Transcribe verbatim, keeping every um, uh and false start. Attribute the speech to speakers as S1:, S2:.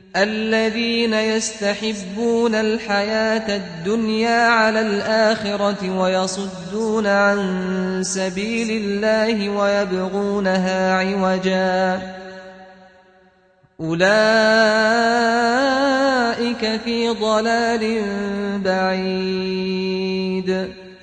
S1: الذين يستحبون الحياة الدنيا على الآخرة ويصدون عن سبيل الله ويبغونها عوجا أولئك في ضلال بعيد